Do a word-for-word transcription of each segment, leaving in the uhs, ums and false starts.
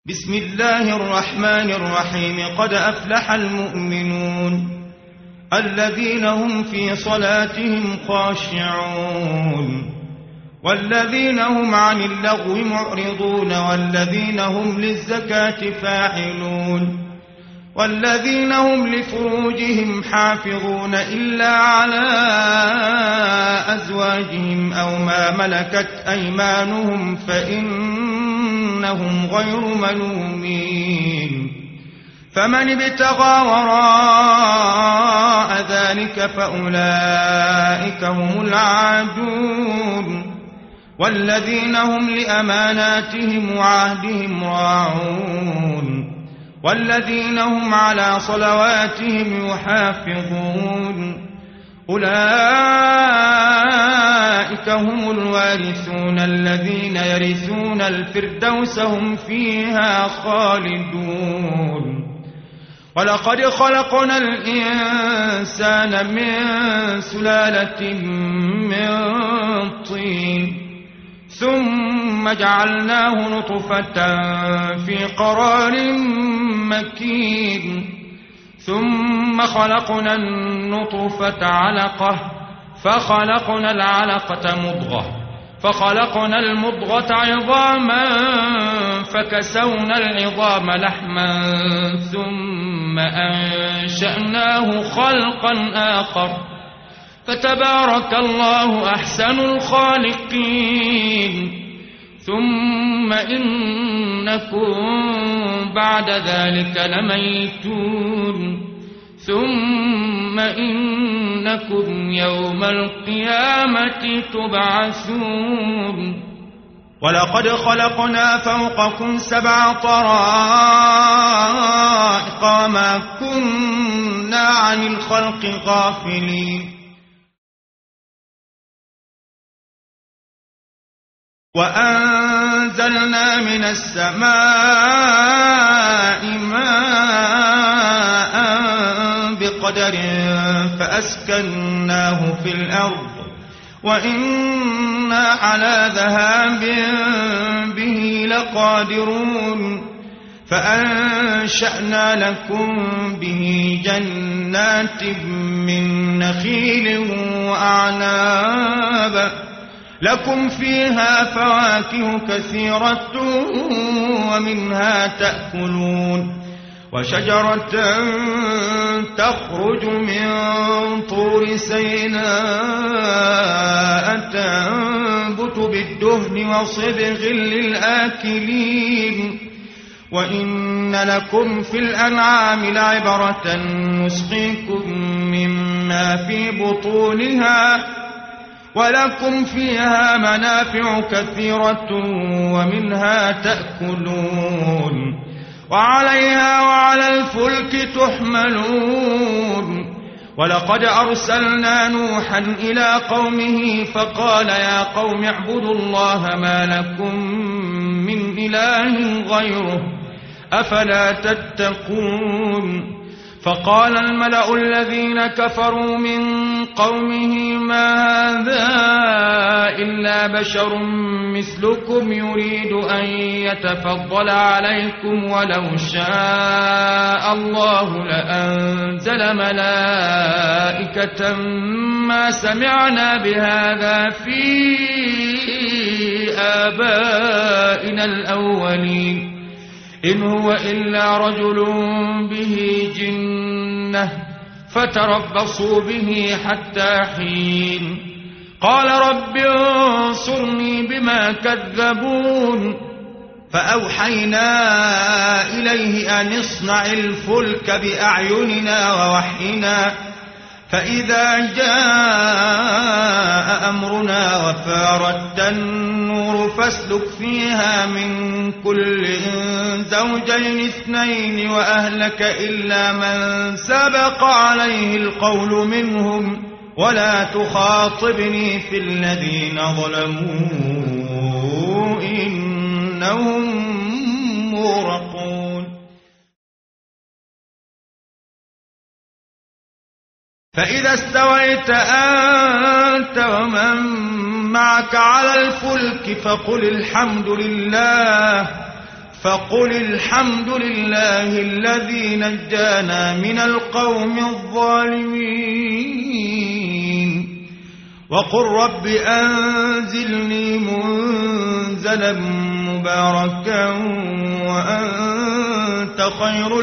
بسم الله الرحمن الرحيم. قد أفلح المؤمنون الذين هم في صلاتهم خاشعون والذين هم عن اللغو معرضون والذين هم للزكاة فاعلون والذين هم لفروجهم حافظون إلا على أزواجهم أو ما ملكت أيمانهم فإنهم غير ملومين. فمن ابتغى وراء ذلك فأولئك هم العادون والذين هم لأماناتهم وعهدهم راعون والذين هم على صلواتهم يحافظون. أولئك هم الوارثون الذين يرثون الفردوس هم فيها خالدون. ولقد خلقنا الإنسان من سلالة من طين ثم جعلناه نطفة في قرار مكين ثم خلقنا النطفة علقة فخلقنا العلقة مضغة فخلقنا المضغة عظاما فكسونا العظام لحما ثم أنشأناه خلقا آخر فتبارك الله أحسن الخالقين. ثم إنكم بعد ذلك لميتون ثم إنكم يوم القيامة تبعثون. ولقد خلقنا فوقكم سبع طرائق وما كنا عن الخلق غافلين. وأنزلنا من السماء ماء بقدر فأسكناه في الأرض وإنا على ذهاب به لقادرون. فأنشأنا لكم به جنات من نخيل وأعناب لكم فيها فواكه كثيرة ومنها تأكلون. وشجرة تخرج من طور سيناء تنبت بالدهن وصبغ للآكلين. وإن لكم في الأنعام لعبرة نسقيكم مما في بطونها ولكم فيها منافع كثيرة ومنها تأكلون وعليها وعلى الفلك تحملون. ولقد أرسلنا نوحا إلى قومه فقال يا قوم اعبدوا الله ما لكم من إله غيره أفلا تتقون. فقال الملأ الذين كفروا من قومه ما هذا إلا بشر مثلكم يريد أن يتفضل عليكم ولو شاء الله لأنزل ملائكة ما سمعنا بهذا في آبائنا الأولين إن هو إلا رجل به جنة فتربصوا به حتى حين. قال رب انصرني بما كذبون. فأوحينا إليه أن اصنع الفلك بأعيننا ووحينا فإذا جاء أمرنا وفارت النور فاسلك فيها من كل زوجين اثنين وأهلك إلا من سبق عليه القول منهم ولا تخاطبني في الذين ظلموا إنهم مغرقون. فإذا استويت أنت ومن معك على الفلك فقل الحمد لله فقل الحمد لله الذي نجانا من القوم الظالمين وقل رب أنزلني منزلا مباركا وأنت خير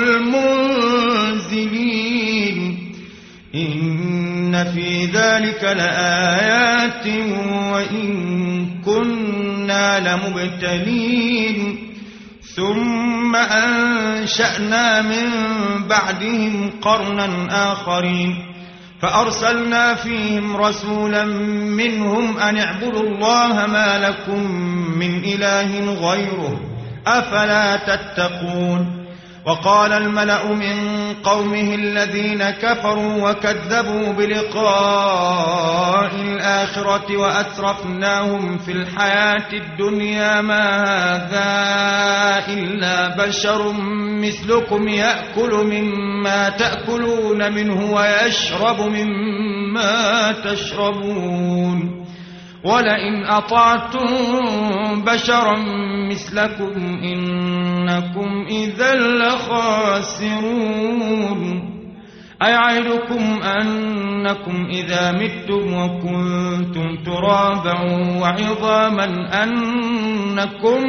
المنزلين إن في ذلك لآيات وإن كنا لمبتلين ثم أنشأنا من بعدهم قرنا آخرين فأرسلنا فيهم رسولا منهم أن اعبدوا الله ما لكم من إله غيره أفلا تتقون وقال الملأ من قومه الذين كفروا وكذبوا بلقاء الآخرة وأترفناهم في الحياة الدنيا ما هذا إلا بشر مثلكم يأكل مما تأكلون منه ويشرب مما تشربون ولئن أطعتم بشرا مثلكم إنكم إذا لخاسرون أيعدكم أنكم إذا متم وكنتم ترابا وعظاما أنكم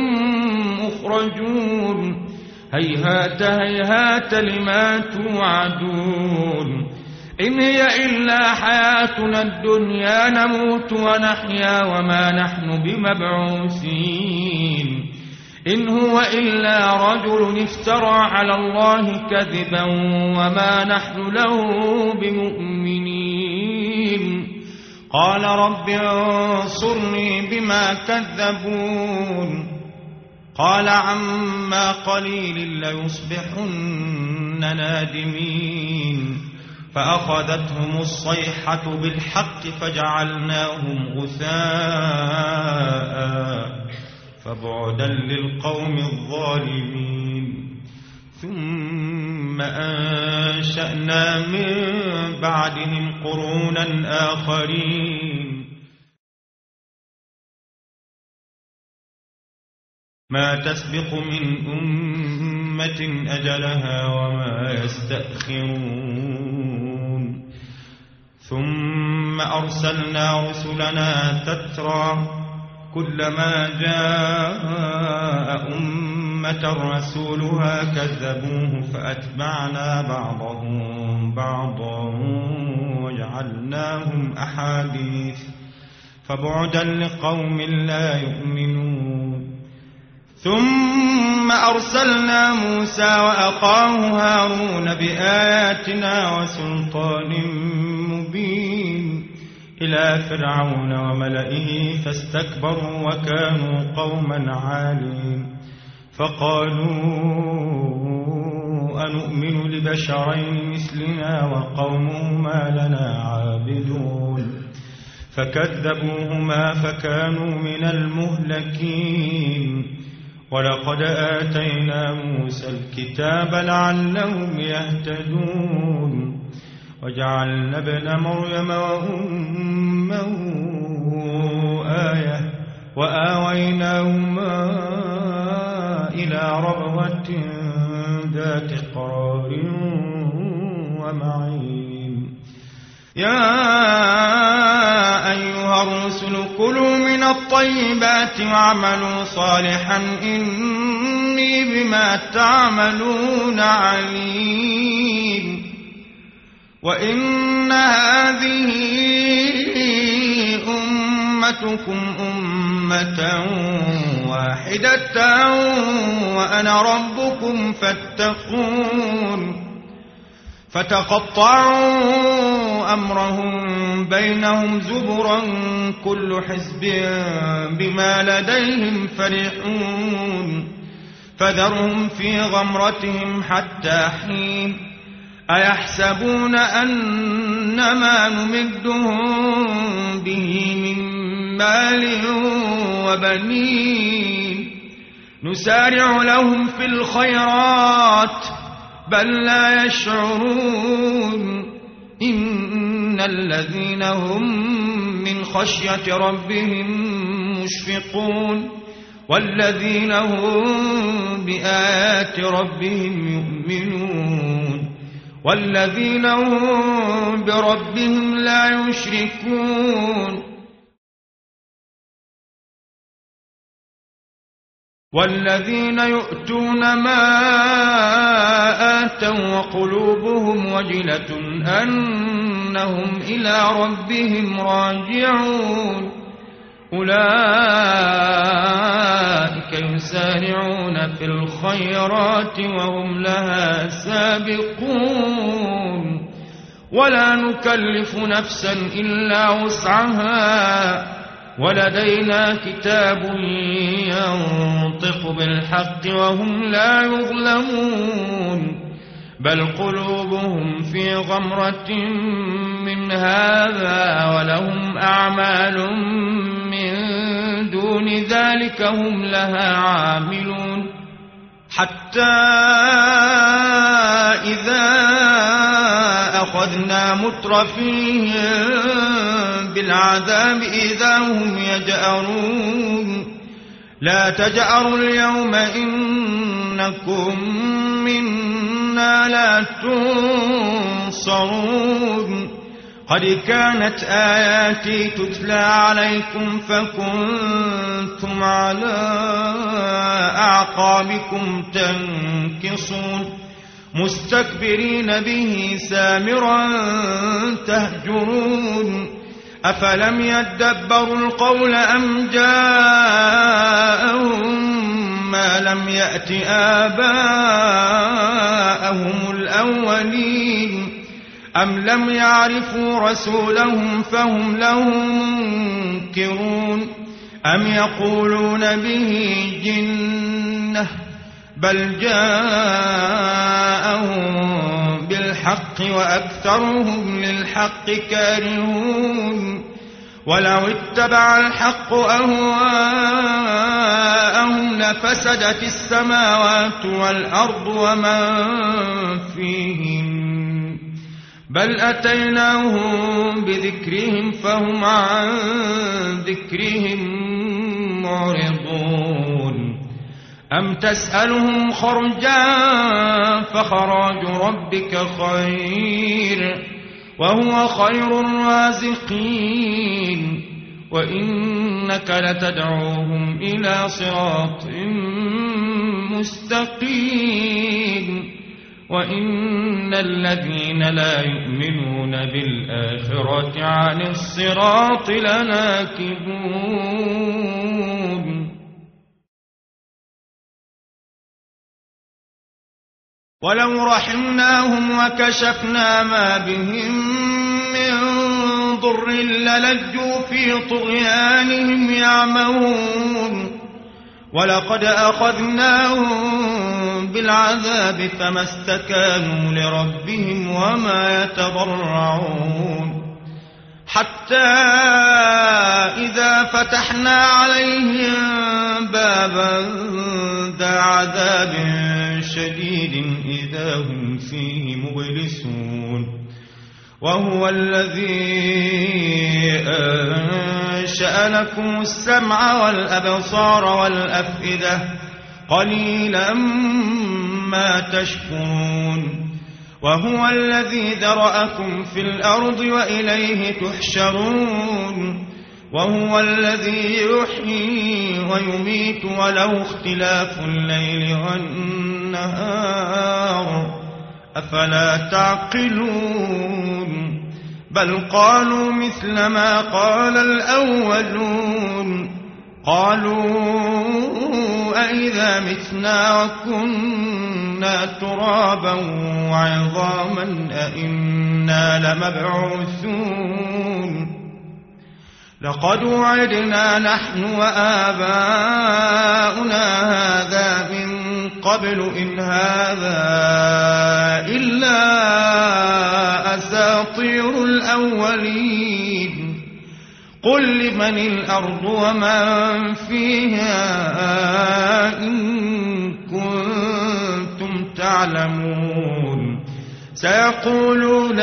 مخرجون هيهات هيهات لما توعدون إن هي إلا حياتنا الدنيا نموت ونحيا وما نحن بمبعوثين إن هو إلا رجل افترى على الله كذبا وما نحن له بمؤمنين قال رب انصرني بما كذبون قال عما قليل ليصبحن نادمين فأخذتهم الصيحة بالحق فجعلناهم غثاء فبعدا للقوم الظالمين ثم أنشأنا من بعدهم قرونا آخرين ما تسبق من أمة أجلها وما يستأخرون ثم أرسلنا رسلنا تترى كلما جاء أمة رسولها كذبوه فأتبعنا بعضهم بعضا وجعلناهم أحاديث فبعدا لقوم لا يؤمنون ثم أرسلنا موسى وأخاه هارون بآياتنا وسلطان مبين إلى فرعون وملئه فاستكبروا وكانوا قوما عالين فقالوا أنؤمن لبشرين مثلنا وقومهما لنا عابدون فكذبوهما فكانوا من المهلكين ولقد آتينا موسى الكتاب لعلهم يهتدون وجعلنا ابن مريم وأمه آية وآويناهما إلى ربوة ذات قرار ومعين يا أيها الرسل كلوا من الطيبات واعملوا صالحا إني بما تعملون عليم وإن هذه أمتكم أمة واحدة وأنا ربكم فاتقون فتقطعوا أمرهم بينهم زبرا كل حزب بما لديهم فرحون فذرهم في غمرتهم حتى حين أيحسبون أنما نمدهم به من مال وبنين نسارع لهم في الخيرات بل لا يشعرون إن الذين هم من خشية ربهم مشفقون والذين هم بآيات ربهم يؤمنون والذين هم بربهم لا يشركون والذين يؤتون ما آتوا وقلوبهم وجلة أنهم إلى ربهم راجعون أولئك يسارعون في الخيرات وهم لها سابقون ولا نكلف نفسا إلا وسعها ولدينا كتاب ينطق بالحق وهم لا يظلمون بل قلوبهم في غمرة من هذا ولهم أعمال من دون ذلك هم لها عاملون حتى إذا أخذنا مترفيهم بالعذاب إذا هم يجأرون لا تجأروا اليوم إنكم منا لا تنصرون قد كانت آياتي تتلى عليكم فكنتم على أعقابكم تنكصون مستكبرين به سامرا تهجرون أفلم يدبروا القول أم جاءهم ما لم يأت آباءهم الأولين أم لم يعرفوا رسولهم فهم له منكرون أم يقولون به جنة بل جاءهم بالحق وأكثرهم للحق كارهون ولو اتبع الحق أهواءهم لفسدت السماوات والأرض ومن فيهن بل أتيناهم بذكرهم فهم عن ذكرهم معرضون أم تسألهم خرجا فخراج ربك خير وهو خير الرازقين وإنك لتدعوهم إلى صراط مستقيم وإن الذين لا يؤمنون بالآخرة عن الصراط لناكبون ولو رحمناهم وكشفنا ما بهم من ضر للجوا في طغيانهم يعمهون ولقد أخذناهم بالعذاب فما استكانوا لربهم وما يتضرعون حتى إذا فتحنا عليهم بابا ذا عذاب شديد إذا هم فيه مبلسون وهو الذي أنشأ لكم السمع والأبصار والأفئدة قليلا ما تشكرون وهو الذي ذرأكم في الأرض وإليه تحشرون وهو الذي يحيي ويميت وله اختلاف الليل والنهار أفلا تعقلون بل قالوا مثل ما قال الأولون قالوا أئذا متنا وكنا ترابا وعظاما أئنا لمبعوثون لقد وعدنا نحن وآباؤنا هذا من قبل إن هذا إلا أساطير الأولين قل لمن الأرض ومن فيها إن كنتم تعلمون سيقولون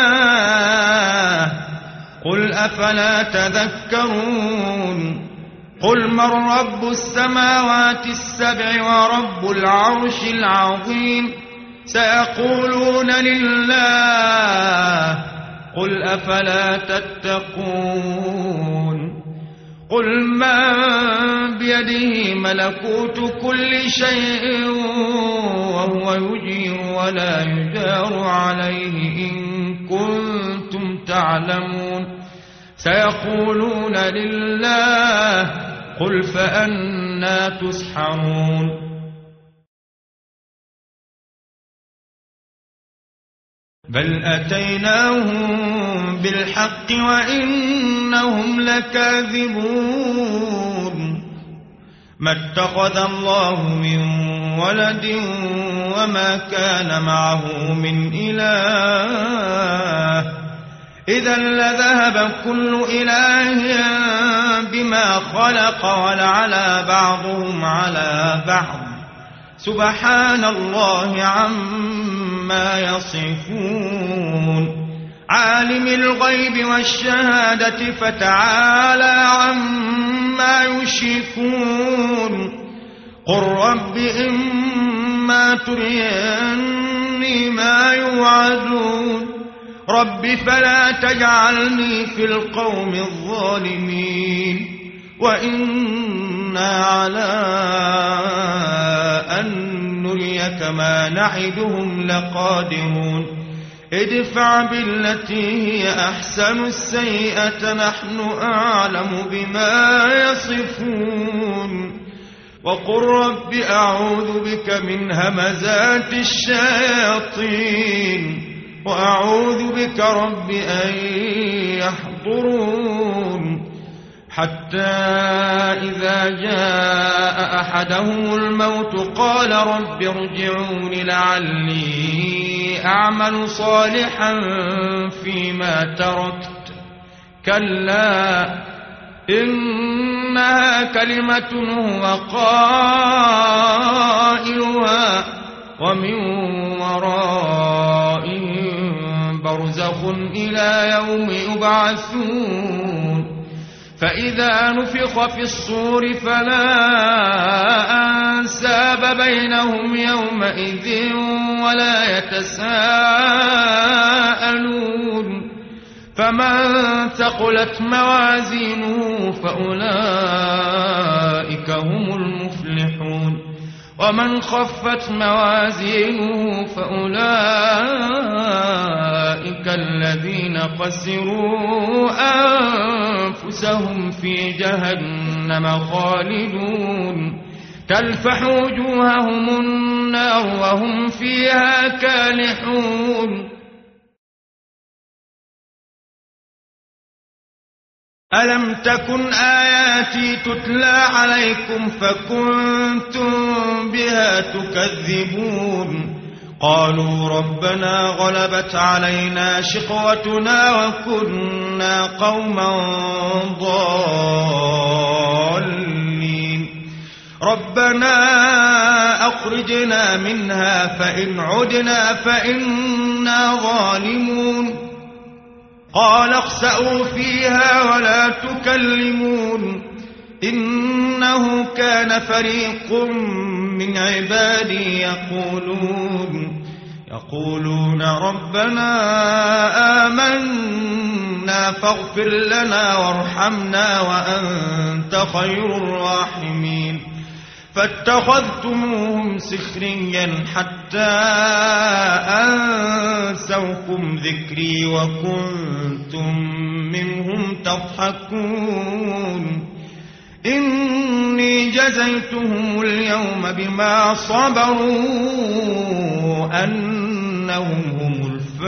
لله قل أفلا تذكرون قل من رب السماوات السبع ورب العرش العظيم سيقولون لله قل أفلا تتقون قل من بيده ملكوت كل شيء وهو يجير ولا يجار عليه إن كنتم تعلمون سيقولون لله قل فأنى تسحرون بل أتيناهم بالحق وإنهم لكاذبون ما اتخذ الله من ولد وما كان معه من إله إذا لذهب كل إله بما خلق ولعلى بعضهم على بعض سبحان الله عما يصفون عالم الغيب والشهادة فتعالى عما يشركون قل رب إما تريني ما يوعدون رب فلا تجعلني في القوم الظالمين وإنا على أن نريك ما نعدهم لقادرون ادفع بالتي هي أحسن السيئة نحن أعلم بما يصفون وقل رب أعوذ بك من همزات الشياطين وأعوذ بك رب أن يحضرون حتى إذا جاء أحدهم الموت قال رب ارجعون لعلي أعمل صالحا فيما تركت كلا إنها كلمة هو قائلها ومن ورائهم برزخ إلى يوم يبعثون فإذا نفخ في الصور فلا أنساب بينهم يومئذ ولا يتساءلون فمن ثقلت موازينه فأولئك هم المفلحون ومن خفت موازينه فأولئك الذين خسروا أنفسهم في جهنم خالدون تلفح وجوههم النار وهم فيها كالحون ألم تكن آياتي تتلى عليكم فكنتم بها تكذبون قالوا ربنا غلبت علينا شقوتنا وكنا قوما ضالين ربنا أخرجنا منها فإن عدنا فإنا ظالمون قال اخسأوا فيها ولا تكلمون إنه كان فريق من عبادي يقولون يقولون ربنا آمنا فاغفر لنا وارحمنا وأنت خير الراحمين فاتخذتموهم سخريا حتى أنسوكم ذكري وكنتم منهم تضحكون إني جزيتهم اليوم بما صبروا أنهم هم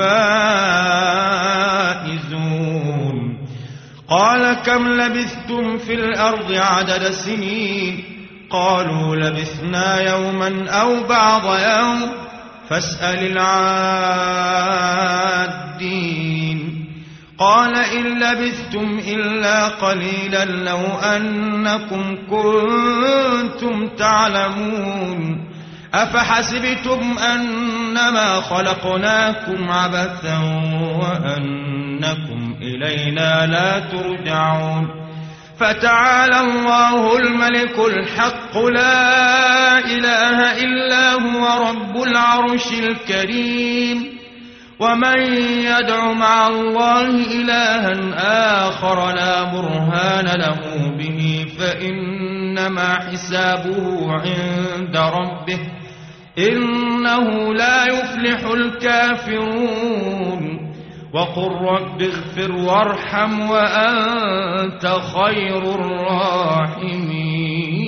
الفائزون قال كم لبثتم في الأرض عدد سنين قالوا لبثنا يوما أو بعض يوم فاسأل العادين قال إن لبثتم إلا قليلا لو أنكم كنتم تعلمون أفحسبتم أنما خلقناكم عبثا وأنكم إلينا لا ترجعون فتعالى الله الملك الحق لا إله إلا هو رب العرش الكريم. ومن يدع مع الله إلها آخر لا برهان له به فإنما حسابه عند ربه إنه لا يفلح الكافرون. وقل رب اغفر وارحم وأنت خير الراحمين.